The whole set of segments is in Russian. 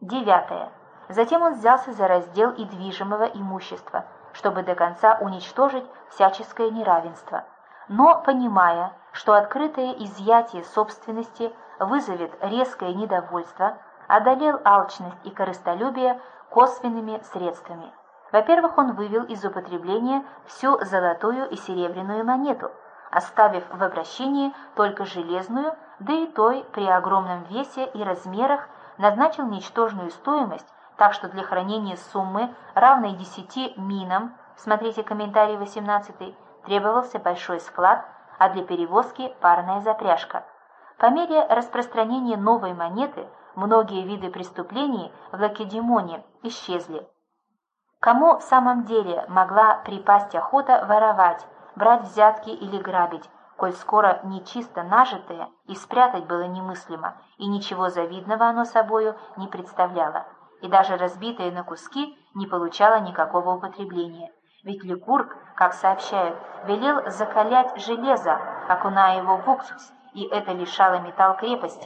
Девятое. Затем он взялся за раздел и движимого имущества, чтобы до конца уничтожить всяческое неравенство. Но, понимая, что открытое изъятие собственности вызовет резкое недовольство, одолел алчность и корыстолюбие косвенными средствами. Во-первых, он вывел из употребления всю золотую и серебряную монету, оставив в обращении только железную, да и той при огромном весе и размерах назначил ничтожную стоимость, так что для хранения суммы, равной 10 минам, смотрите комментарий 18, требовался большой склад, а для перевозки парная запряжка. По мере распространения новой монеты многие виды преступлений в Лакедемоне исчезли. Кому в самом деле могла припасть охота воровать, брать взятки или грабить, коль скоро нечисто нажитое и спрятать было немыслимо, и ничего завидного оно собою не представляло, и даже разбитое на куски не получало никакого употребления. Ведь Ликург, как сообщают, велел закалять железо, окуная его в уксус, и это лишало металл крепости.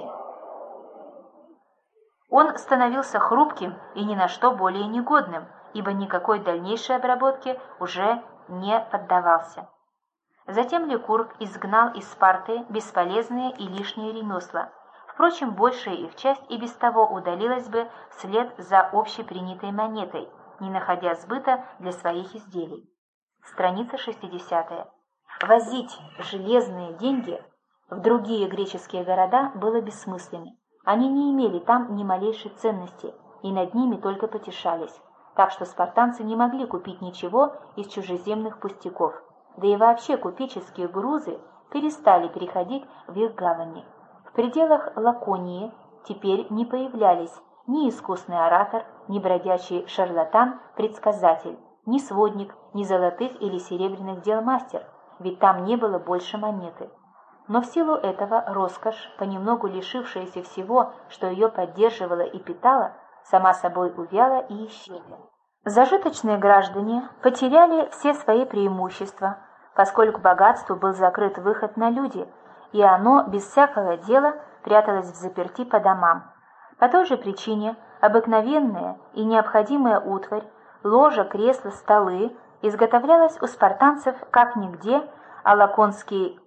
Он становился хрупким и ни на что более негодным, ибо никакой дальнейшей обработке уже не поддавался. Затем Ликург изгнал из Спарты бесполезные и лишние ремесла. Впрочем, большая их часть и без того удалилась бы вслед за общепринятой монетой, не находя сбыта для своих изделий. Страница 60. Возить железные деньги в другие греческие города было бессмысленно. Они не имели там ни малейшей ценности, и над ними только потешались, так что спартанцы не могли купить ничего из чужеземных пустяков, да и вообще купеческие грузы перестали переходить в их гавани. В пределах Лаконии теперь не появлялись ни искусный оратор, ни бродячий шарлатан-предсказатель, ни сводник, ни золотых или серебряных дел мастер, ведь там не было больше монеты. Но в силу этого роскошь, понемногу лишившаяся всего, что ее поддерживало и питало, сама собой увяла и исчезла. Зажиточные граждане потеряли все свои преимущества, поскольку богатству был закрыт выход на люди, и оно без всякого дела пряталось в заперти по домам. По той же причине обыкновенная и необходимая утварь, ложа, кресла, столы изготовлялась у спартанцев как нигде, а лаконский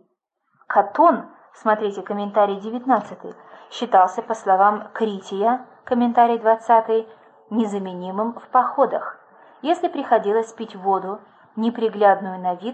катон, смотрите комментарий 19, считался, по словам Крития, комментарий 20, незаменимым в походах. Если приходилось пить воду, неприглядную на вид,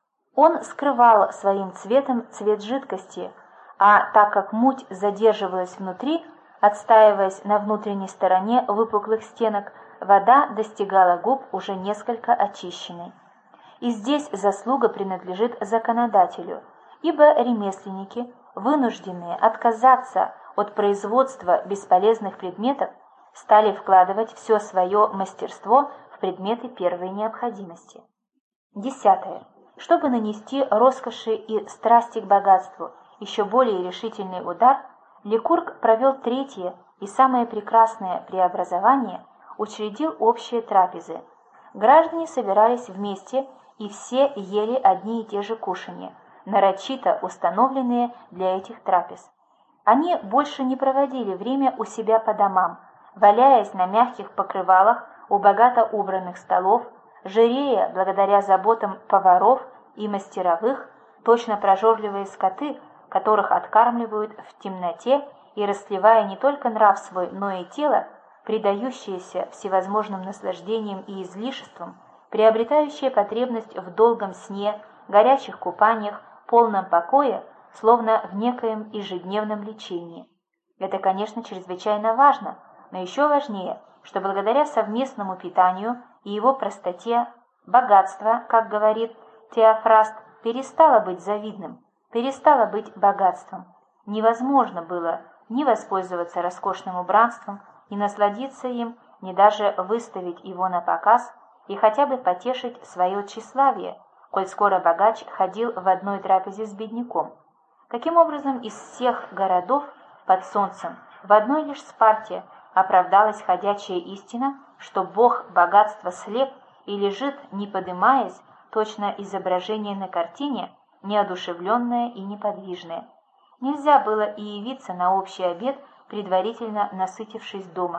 он скрывал своим цветом цвет жидкости, а так как муть задерживалась внутри, отстаиваясь на внутренней стороне выпуклых стенок, вода достигала губ уже несколько очищенной. И здесь заслуга принадлежит законодателю, ибо ремесленники, вынужденные отказаться от производства бесполезных предметов, стали вкладывать все свое мастерство в предметы первой необходимости. 10. Чтобы нанести роскоши и страсти к богатству еще более решительный удар, Ликург провел третье и самое прекрасное преобразование, учредил общие трапезы. Граждане собирались вместе, и все ели одни и те же кушанья, нарочито установленные для этих трапез. Они больше не проводили время у себя по домам, валяясь на мягких покрывалах у богато убранных столов, жирея благодаря заботам поваров и мастеровых, точно прожорливые скоты, которых откармливают в темноте и расслевая не только нрав свой, но и тело, предающиеся всевозможным наслаждениям и излишествам, приобретающие потребность в долгом сне, горячих купаниях, полном покое, словно в некоем ежедневном лечении. Это, конечно, чрезвычайно важно, но еще важнее, что благодаря совместному питанию и его простоте богатство, как говорит Теофраст, перестало быть завидным, перестало быть богатством. Невозможно было ни воспользоваться роскошным убранством, ни насладиться им, ни даже выставить его на показ и хотя бы потешить свое тщеславие, коль скоро богач ходил в одной трапезе с бедняком. Каким образом из всех городов под солнцем в одной лишь Спарте оправдалась ходячая истина, что бог богатства слеп и лежит, не подымаясь, точно изображение на картине, неодушевленное и неподвижное. Нельзя было и явиться на общий обед, предварительно насытившись дома.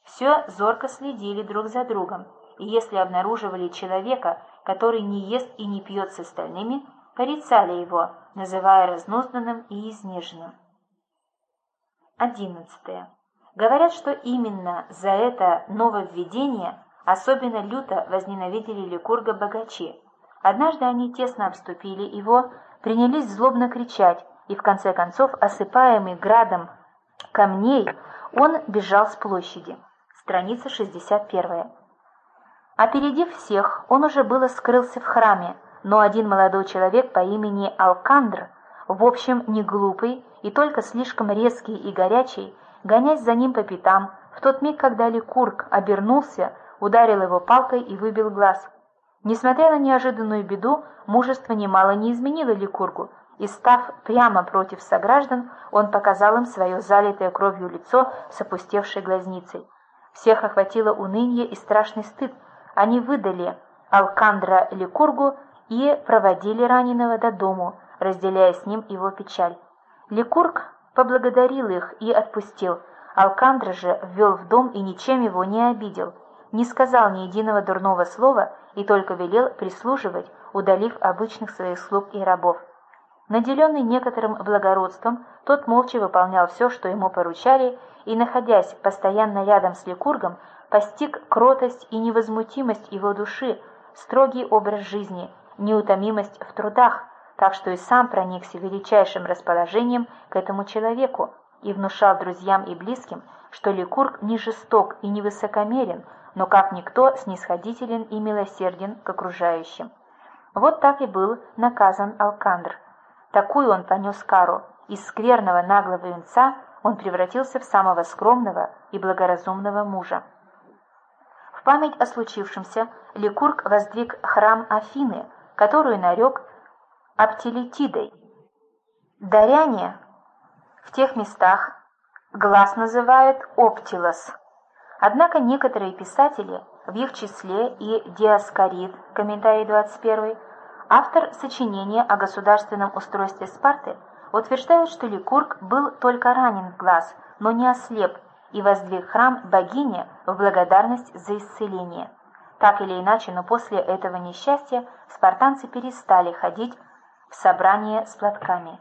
Все зорко следили друг за другом, и если обнаруживали человека, который не ест и не пьет с остальными, порицали его, называя разнузданным и изнеженным. 11. Говорят, что именно за это нововведение особенно люто возненавидели Ликурга богачи. Однажды они тесно обступили его, принялись злобно кричать, и в конце концов, осыпаемый градом камней, он бежал с площади. Страница 61. Опередив всех, он уже было скрылся в храме, но один молодой человек по имени Алкандр, в общем, не глупый и только слишком резкий и горячий, гонясь за ним по пятам, в тот миг, когда Ликург обернулся, ударил его палкой и выбил глаз. Несмотря на неожиданную беду, мужество немало не изменило Ликургу, и, став прямо против сограждан, он показал им свое залитое кровью лицо с опустевшей глазницей. Всех охватило уныние и страшный стыд. Они выдали Алкандра Ликургу и проводили раненого до дому, разделяя с ним его печаль. Ликург поблагодарил их и отпустил. Алкандра же ввел в дом и ничем его не обидел, не сказал ни единого дурного слова и только велел прислуживать, удалив обычных своих слуг и рабов. Наделенный некоторым благородством, тот молча выполнял все, что ему поручали, и, находясь постоянно рядом с Ликургом, постиг кротость и невозмутимость его души, строгий образ жизни, неутомимость в трудах, так что и сам проникся величайшим расположением к этому человеку и внушал друзьям и близким, что Ликург не жесток и не высокомерен, но как никто снисходителен и милосерден к окружающим. Вот так и был наказан Алкандр. Такую он понес кару. Из скверного наглого юнца он превратился в самого скромного и благоразумного мужа. В память о случившемся Ликург воздвиг храм Афины, которую нарек Аптилетидой. Даряне в тех местах глаз называют Оптилос. Однако некоторые писатели, в их числе и Диоскорид, комментарий 21, автор сочинения о государственном устройстве Спарты, утверждают, что Ликург был только ранен в глаз, но не ослеп, и воздвиг храм богине в благодарность за исцеление. Так или иначе, но после этого несчастья спартанцы перестали ходить в собрания с платками.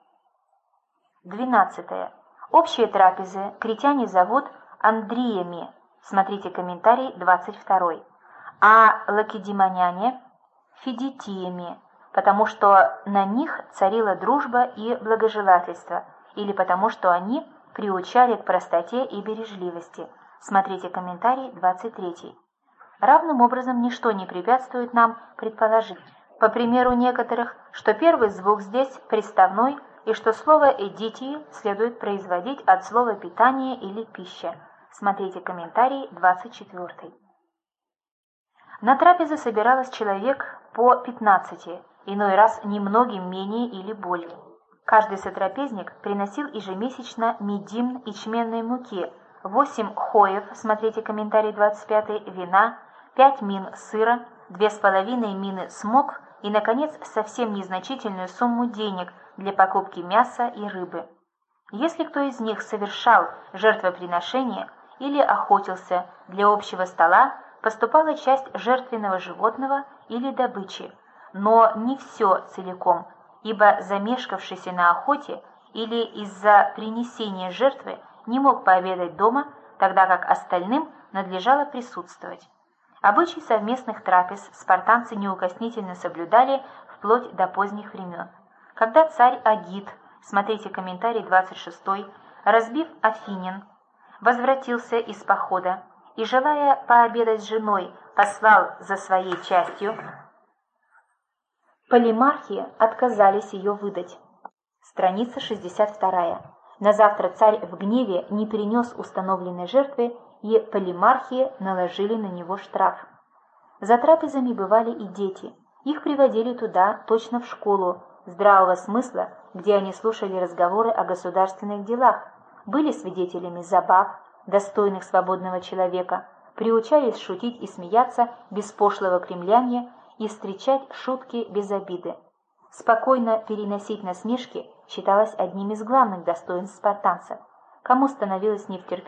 12. Общие трапезы критяне зовут Андриями, смотрите комментарий 22, а лакедемоняне – Фидитиями, потому что на них царила дружба и благожелательство, или потому что они приучали к простоте и бережливости, смотрите комментарий 23. Равным образом ничто не препятствует нам предположить, по примеру некоторых, что первый звук здесь приставной и что слово «эдитии» следует производить от слова «питание» или «пища». Смотрите комментарий 24. На трапезы собиралось человек по 15, иной раз немногим менее или более. Каждый сотрапезник приносил ежемесячно медим ячменной муки, 8 хоев, смотрите комментарий 25, вина, 5 мин сыра, 2,5 мины смок и, наконец, совсем незначительную сумму денег для покупки мяса и рыбы. Если кто из них совершал жертвоприношение или охотился для общего стола, поступала часть жертвенного животного или добычи, но не все целиком, ибо замешкавшийся на охоте или из-за принесения жертвы не мог пообедать дома, тогда как остальным надлежало присутствовать. Обычай совместных трапез спартанцы неукоснительно соблюдали вплоть до поздних времен. Когда царь Агит, смотрите комментарий 26, разбив Афинин, возвратился из похода и, желая пообедать с женой, послал за своей частью, полимархи отказались ее выдать. Страница 62. На завтра царь в гневе не принес установленной жертвы, и полимархи наложили на него штраф. За трапезами бывали и дети. Их приводили туда, точно в школу, здравого смысла, где они слушали разговоры о государственных делах, были свидетелями забав, достойных свободного человека, приучались шутить и смеяться без пошлого кремлянья и встречать шутки без обиды. Спокойно переносить насмешки считалось одним из главных достоинств спартанцев. Кому становилось невтерпеж,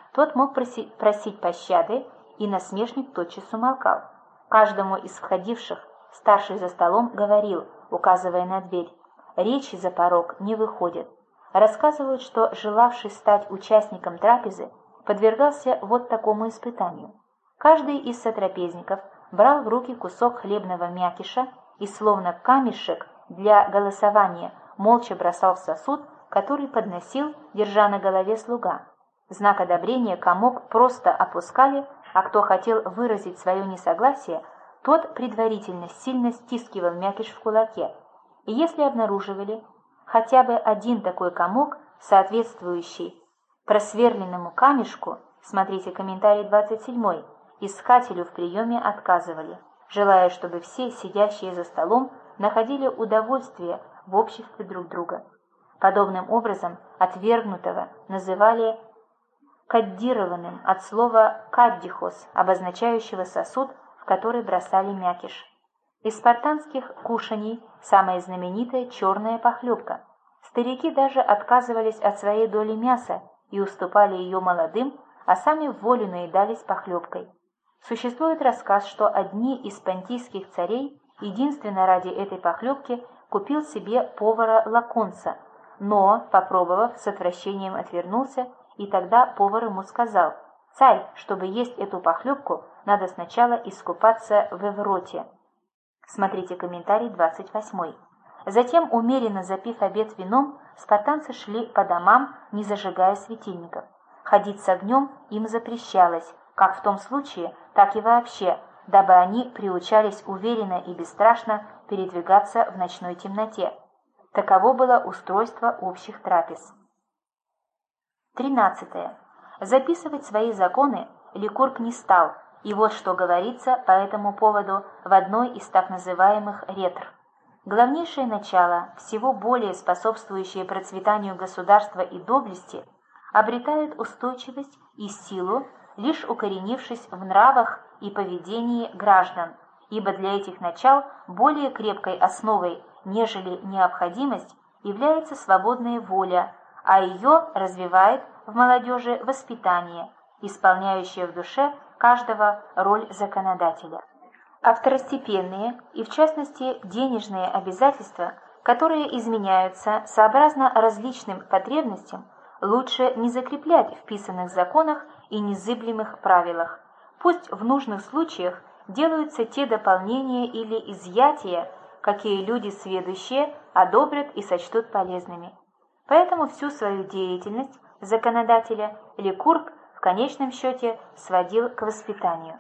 тот мог просить пощады, и насмешник тотчас умолкал. Каждому из входивших старший за столом говорил, указывая на дверь: «Речи за порог не выходят». Рассказывают, что желавший стать участником трапезы подвергался вот такому испытанию. Каждый из сотрапезников брал в руки кусок хлебного мякиша и, словно камешек для голосования, молча бросал в сосуд, который подносил, держа на голове, слуга. В знак одобрения комок просто опускали, а кто хотел выразить свое несогласие, тот предварительно сильно стискивал мякиш в кулаке, и если обнаруживали хотя бы один такой комок, соответствующий просверленному камешку, смотрите комментарий 27, искателю в приеме отказывали, желая, чтобы все сидящие за столом находили удовольствие в обществе друг друга. Подобным образом отвергнутого называли каддированным от слова «каддихос», обозначающего сосуд, в который бросали мякиш. Из спартанских кушаний самая знаменитая черная похлебка. Старики даже отказывались от своей доли мяса и уступали ее молодым, а сами в волю наедались похлебкой. Существует рассказ, что одни из понтийских царей единственно ради этой похлебки купил себе повара-лаконца, но, попробовав, с отвращением отвернулся, и тогда повар ему сказал: «Царь, чтобы есть эту похлебку, надо сначала искупаться в Эвроте». Смотрите комментарий 28. Затем, умеренно запив обед вином, спартанцы шли по домам, не зажигая светильников. Ходить с огнем им запрещалось, как в том случае, так и вообще, дабы они приучались уверенно и бесстрашно передвигаться в ночной темноте. Таково было устройство общих трапез. 13. Записывать свои законы Ликург не стал, и вот что говорится по этому поводу в одной из так называемых ретр. Главнейшее начало, всего более способствующее процветанию государства и доблести, обретают устойчивость и силу, лишь укоренившись в нравах и поведении граждан, ибо для этих начал более крепкой основой, нежели необходимость, является свободная воля, а ее развивает в молодежи воспитание, исполняющее в душе каждого роль законодателя. А второстепенные, и в частности денежные обязательства, которые изменяются сообразно различным потребностям, лучше не закреплять в писанных законах и незыблемых правилах. Пусть в нужных случаях делаются те дополнения или изъятия, какие люди сведущие одобрят и сочтут полезными. Поэтому всю свою деятельность законодателя Ликург в конечном счете сводил к воспитанию.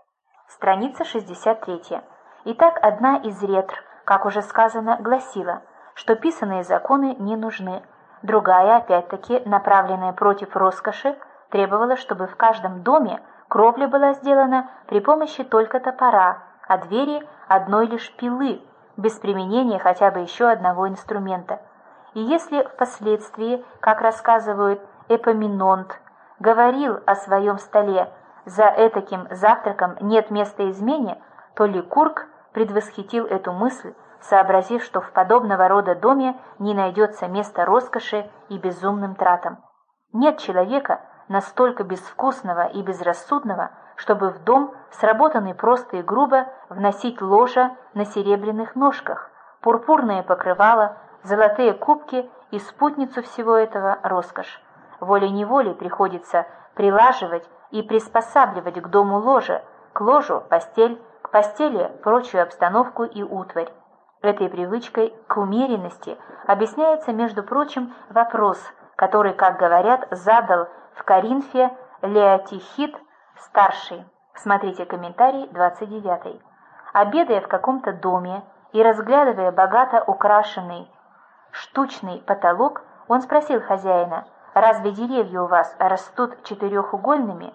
Страница 63. Итак, одна из ретр, как уже сказано, гласила, что писанные законы не нужны. Другая, опять-таки, направленная против роскоши, требовала, чтобы в каждом доме кровля была сделана при помощи только топора, а двери одной лишь пилы, без применения хотя бы еще одного инструмента. И если впоследствии, как рассказывают Эпоминонт, говорил о своем столе: «За этаким завтраком нет места измене», то Ликург предвосхитил эту мысль, сообразив, что в подобного рода доме не найдется места роскоши и безумным тратам. Нет человека настолько безвкусного и безрассудного, чтобы в дом, сработанный просто и грубо, вносить ложа на серебряных ножках, пурпурные покрывала, золотые кубки и спутницу всего этого — роскошь. Волей-неволей приходится прилаживать и приспосабливать к дому ложе, к ложу постель, к постели прочую обстановку и утварь. Этой привычкой к умеренности объясняется, между прочим, вопрос, который, как говорят, задал в Коринфе Леотихид старший. Смотрите комментарий 29. Обедая в каком-то доме и разглядывая богато украшенный штучный потолок, он спросил хозяина: «Разве деревья у вас растут четырехугольными?»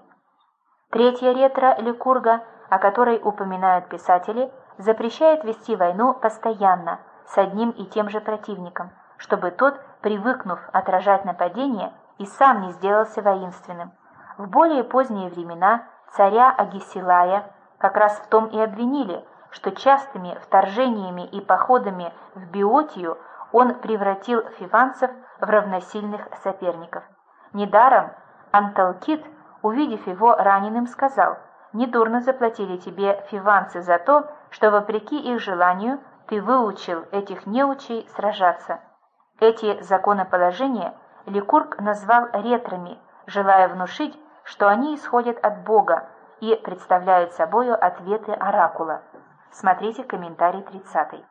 Третья ретра Ликурга, о которой упоминают писатели, запрещает вести войну постоянно с одним и тем же противником, чтобы тот, привыкнув отражать нападение, и сам не сделался воинственным. В более поздние времена царя Агисилая как раз в том и обвинили, что частыми вторжениями и походами в Биотию он превратил фиванцев в равносильных соперников. Недаром Анталкид увидев его раненым, сказал: «Недурно заплатили тебе фиванцы за то, что, вопреки их желанию, ты выучил этих неучей сражаться». Эти законоположения Ликург назвал ретрами, желая внушить, что они исходят от Бога и представляют собою ответы оракула. Смотрите комментарий 30.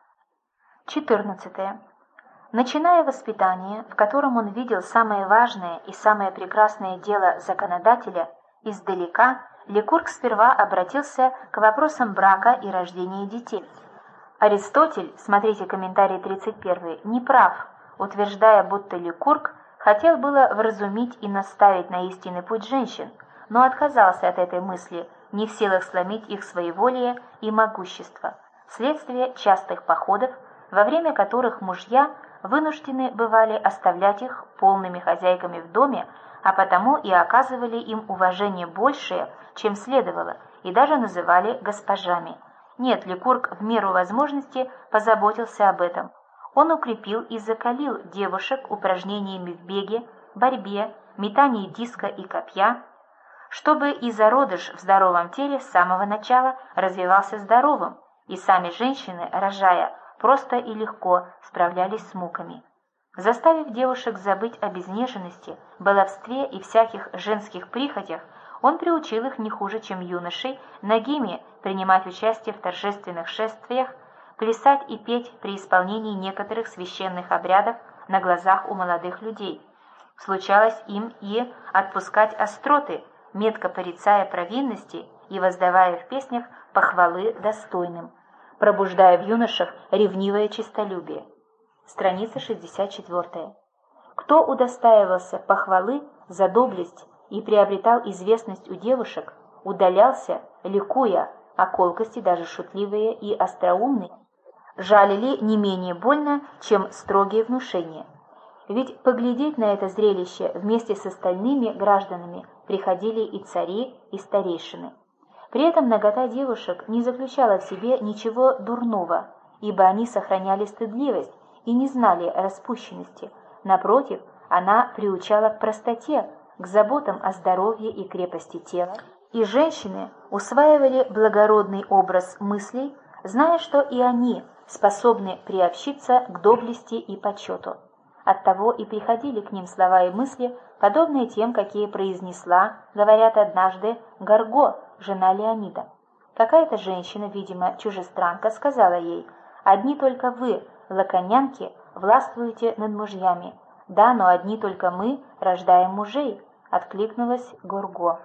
14. Начиная воспитание, в котором он видел самое важное и самое прекрасное дело законодателя, издалека Ликург сперва обратился к вопросам брака и рождения детей. Аристотель, смотрите комментарий 31, не прав, утверждая, будто Ликург хотел было вразумить и наставить на истинный путь женщин, но отказался от этой мысли, не в силах сломить их своеволие и могущество, вследствие частых походов, во время которых мужья вынуждены бывали оставлять их полными хозяйками в доме, а потому и оказывали им уважение большее, чем следовало, и даже называли госпожами. Нет, Ликург в меру возможности позаботился об этом. Он укрепил и закалил девушек упражнениями в беге, борьбе, метании диска и копья, чтобы и зародыш в здоровом теле с самого начала развивался здоровым, и сами женщины, рожая, просто и легко справлялись с муками. Заставив девушек забыть о безнеженности, баловстве и всяких женских прихотях, он приучил их не хуже, чем юношей, нагими принимать участие в торжественных шествиях, плясать и петь при исполнении некоторых священных обрядов на глазах у молодых людей. Случалось им и отпускать остроты, метко порицая провинности и воздавая в песнях похвалы достойным, пробуждая в юношах ревнивое честолюбие. Страница 64. Кто удостаивался похвалы за доблесть и приобретал известность у девушек, удалялся, ликуя, а колкости, даже шутливые и остроумные, жалили не менее больно, чем строгие внушения. Ведь поглядеть на это зрелище вместе с остальными гражданами приходили и цари, и старейшины. При этом нагота девушек не заключала в себе ничего дурного, ибо они сохраняли стыдливость и не знали распущенности. Напротив, она приучала к простоте, к заботам о здоровье и крепости тела, и женщины усваивали благородный образ мыслей, зная, что и они способны приобщиться к доблести и почету. Оттого и приходили к ним слова и мысли, подобные тем, какие произнесла, говорят, однажды Горго, жена Леонида. Какая-то женщина, видимо, чужестранка, сказала ей: «Одни только вы, лаконянки, властвуете над мужьями». «Да, но одни только мы рождаем мужей», — откликнулась Горго.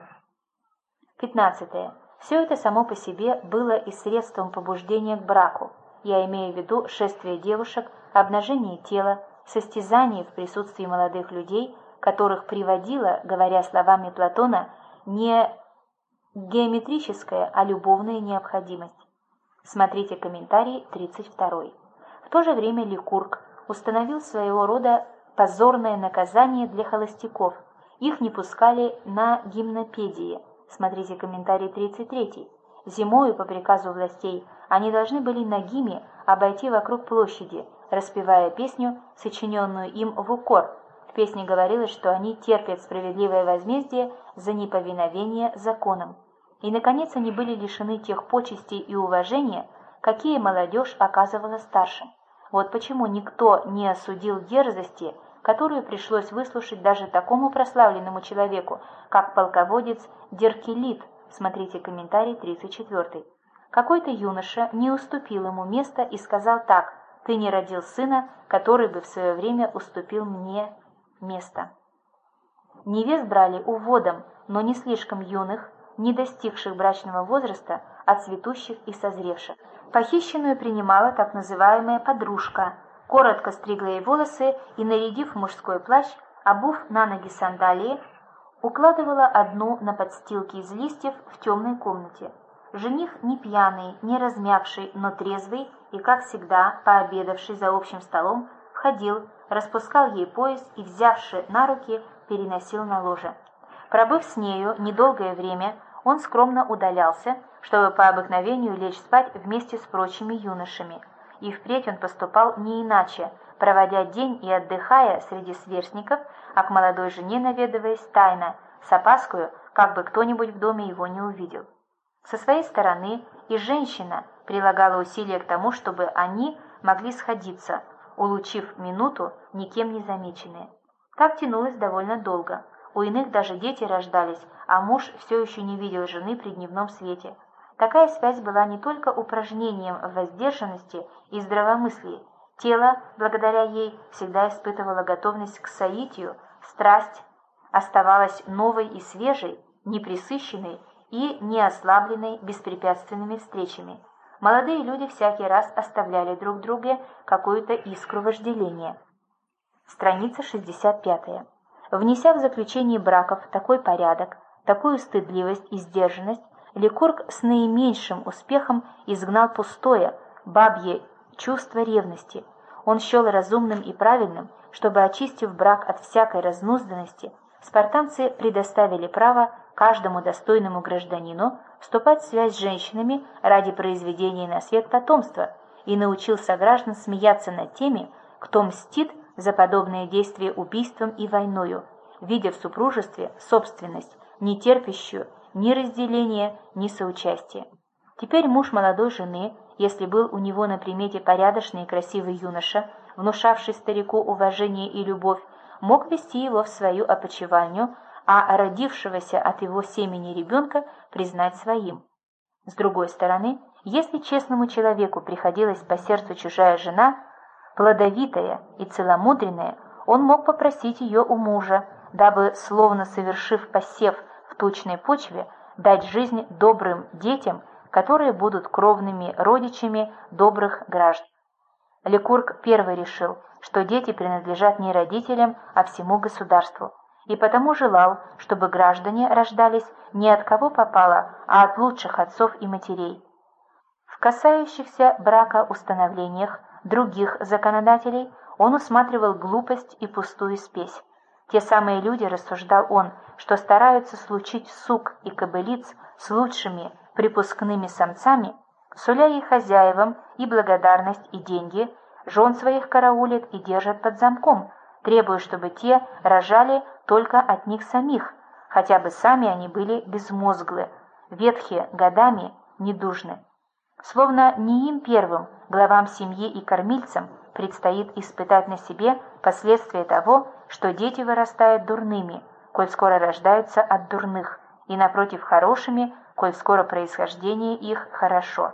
15. Все это само по себе было и средством побуждения к браку. Я имею в виду шествие девушек, обнажение тела, состязание в присутствии молодых людей, которых приводила, говоря словами Платона, не геометрическая, а любовная необходимость. Смотрите комментарий 32. В то же время Ликург установил своего рода позорное наказание для холостяков. Их не пускали на гимнопедии. Смотрите комментарий 33. Зимою, по приказу властей, они должны были нагими обойти вокруг площади, распевая песню, сочиненную им в укор. В песне говорилось, что они терпят справедливое возмездие за неповиновение законам. И, наконец, они были лишены тех почестей и уважения, какие молодежь оказывала старшим. Вот почему никто не осудил дерзости, которую пришлось выслушать даже такому прославленному человеку, как полководец Деркелит. Смотрите комментарий 34. Какой-то юноша не уступил ему место и сказал так: «Ты не родил сына, который бы в свое время уступил мне место». Невест брали уводом, но не слишком юных, не достигших брачного возраста, а цветущих и созревших. Похищенную принимала так называемая подружка, коротко стригла ей волосы и, нарядив в мужской плащ, обув на ноги сандалии, укладывала одну на подстилке из листьев в темной комнате. Жених не пьяный, не размягший, но трезвый и, как всегда, пообедавший за общим столом, входил, распускал ей пояс и, взявши на руки, переносил на ложе. Пробыв с нею недолгое время, он скромно удалялся, чтобы по обыкновению лечь спать вместе с прочими юношами. И впредь он поступал не иначе, проводя день и отдыхая среди сверстников, а к молодой жене наведываясь тайно, с опаскою, как бы кто-нибудь в доме его не увидел. Со своей стороны и женщина прилагала усилия к тому, чтобы они могли сходиться, улучив минуту, никем не замеченные. Так тянулось довольно долго. У иных даже дети рождались, а муж все еще не видел жены при дневном свете. Такая связь была не только упражнением в воздержанности и здравомыслии. Тело, благодаря ей, всегда испытывало готовность к соитию, страсть оставалась новой и свежей, непресыщенной и не ослабленной беспрепятственными встречами. Молодые люди всякий раз оставляли друг друге какую-то искру вожделения. Страница 65. Внеся в заключение браков такой порядок, такую стыдливость и сдержанность, Ликург с наименьшим успехом изгнал пустое, бабье чувство ревности. Он счел разумным и правильным, чтобы, очистив брак от всякой разнузданности, спартанцы предоставили право каждому достойному гражданину вступать в связь с женщинами ради произведения на свет потомства, и научил сограждан смеяться над теми, кто мстит за подобные действия убийством и войною, видя в супружестве собственность, не терпящую ни разделения, ни соучастия. Теперь муж молодой жены, если был у него на примете порядочный и красивый юноша, внушавший старику уважение и любовь, мог вести его в свою опочивальню, а родившегося от его семени ребенка признать своим. С другой стороны, если честному человеку приходилась по сердцу чужая жена, плодовитая и целомудренная, он мог попросить ее у мужа, дабы, словно совершив посев в тучной почве, дать жизнь добрым детям, которые будут кровными родичами добрых граждан. Ликург первый решил, что дети принадлежат не родителям, а всему государству, и потому желал, чтобы граждане рождались не от кого попало, а от лучших отцов и матерей. В касающихся брака установлениях других законодателей он усматривал глупость и пустую спесь. Те самые люди, рассуждал он, что стараются случить сук и кобылиц с лучшими припускными самцами, суля ей хозяевам и благодарность, и деньги, жен своих караулят и держат под замком, требуя, чтобы те рожали только от них самих, хотя бы сами они были безмозглы, ветхие годами, недужны. Словно не им первым, главам семьи и кормильцам, предстоит испытать на себе последствия того, что дети вырастают дурными, коль скоро рождаются от дурных, и, напротив, хорошими, коль скоро происхождение их хорошо.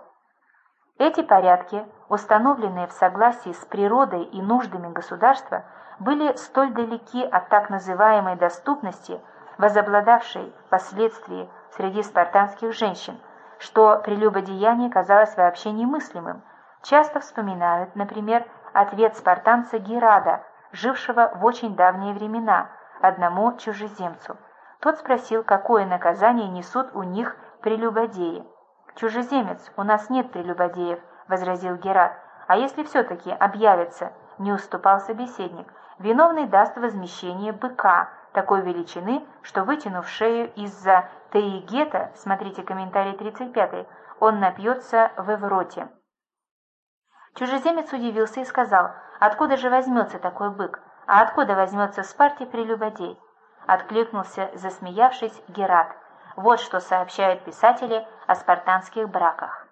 Эти порядки, установленные в согласии с природой и нуждами государства, были столь далеки от так называемой доступности, возобладавшей впоследствии среди спартанских женщин, что прелюбодеяние казалось вообще немыслимым. Часто вспоминают, например, ответ спартанца Герада, жившего в очень давние времена, одному чужеземцу. Тот спросил, какое наказание несут у них прелюбодеи. «Чужеземец, у нас нет прелюбодеев», — возразил Герад. «А если все-таки объявятся?» — не уступал собеседник. «Виновный даст возмещение быка такой величины, что, вытянув шею из-за теигета, смотрите комментарий 35, он напьется в Эвроте». Чужеземец удивился и сказал: «Откуда же возьмется такой бык? А откуда возьмется в Спарте прелюбодей?» Откликнулся, засмеявшись, Герат. Вот что сообщают писатели о спартанских браках.